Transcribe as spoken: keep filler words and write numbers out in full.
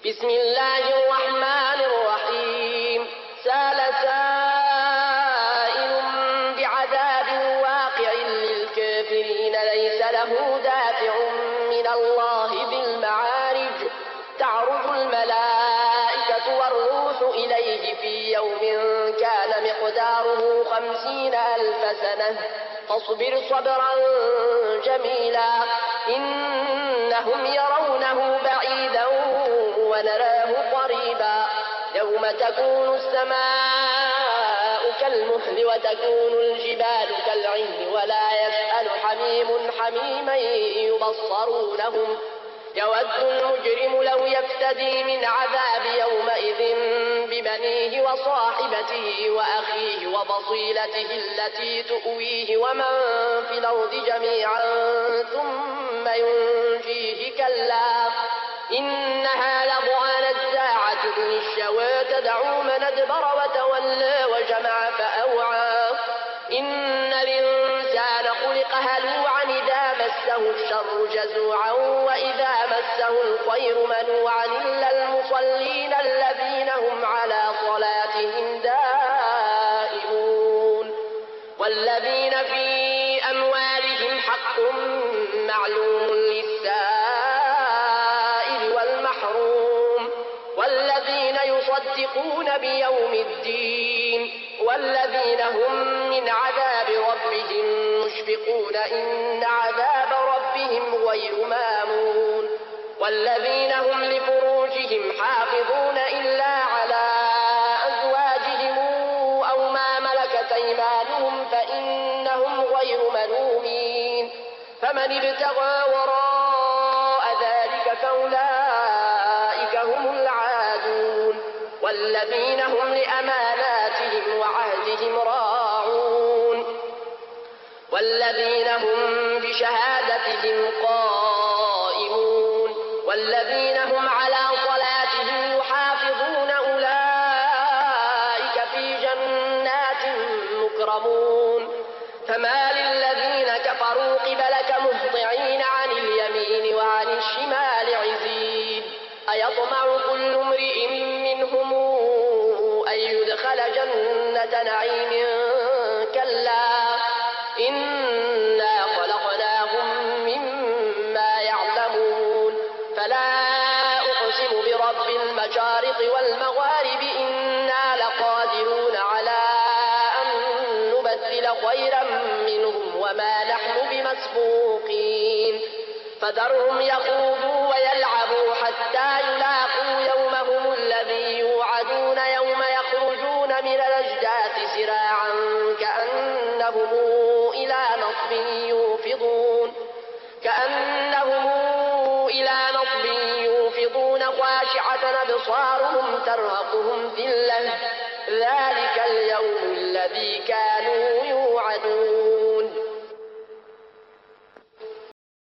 بسم الله الرحمن الرحيم سأل سائل بعذاب واقع للكافرين ليس له دافع من الله ذي المعارج تعرج الملائكة والروح إليه في يوم كان مقداره خمسين ألف سنة فاصبر صبرا جميلا إنهم يرونه بعيدا ونراه قريبا يوم تكون السماء كالمهل وتكون الجبال كالعهن ولا يسأل حميم حميما يبصرونهم يود المجرم لو يفتدي من عذاب يومئذ ببنيه وصاحبته وأخيه وفصيلته التي تؤويه ومن في الأرض جميعا ثم ينجيه كلا إنها لظى نزاعة للشوى تدعو من أدبر وتولى وجمع فأوعى إن الإنسان خلق هلوعا إذا مسه الشر جزوعا وإذا مسه الخير منوعا إلا المصلين الذين هم على صلاتهم دائمون والذين في أموالهم حق معلوم للسائل والمحروم والذين يصدقون بيوم الدين والذين هم من عذاب ربهم مشفقون إن عذاب ربهم غير مامون والذين هم لفروجهم حافظون إلا على أزواجهم أو ما ملكت أيمانهم فإنهم غير ملومين فمن ابتغى وراء ذلك فأولئك هم العادون والذين هم لأماناتهم وعهدهم راعون والذين هم بشهادتهم قائمون والذين هم على صلاتهم يحافظون أولئك في جنات مكرمون فما للذين كفروا قبلك مهطعين عن اليمين وعن الشمال عزين أيطمع كل امرئ منهم أن يدخل جنة نعيم كلا إنا خلقناهم مما يعلمون فلا أقسم برب المشارق والمغارب إنا لقادرون على أن نبدل خيرا منهم وما نحن بمسبوقين فذرهم يخوضوا ويلعبوا حتى يلاقوا يومهم الذي يوعدون يوم يخرجون من الأجداث سراعا كأنهم إلى نصب يوفضون كأنهم إلى نصب يوفضون خاشعة أبصارهم ترهقهم ذلة ذلك اليوم الذي كانوا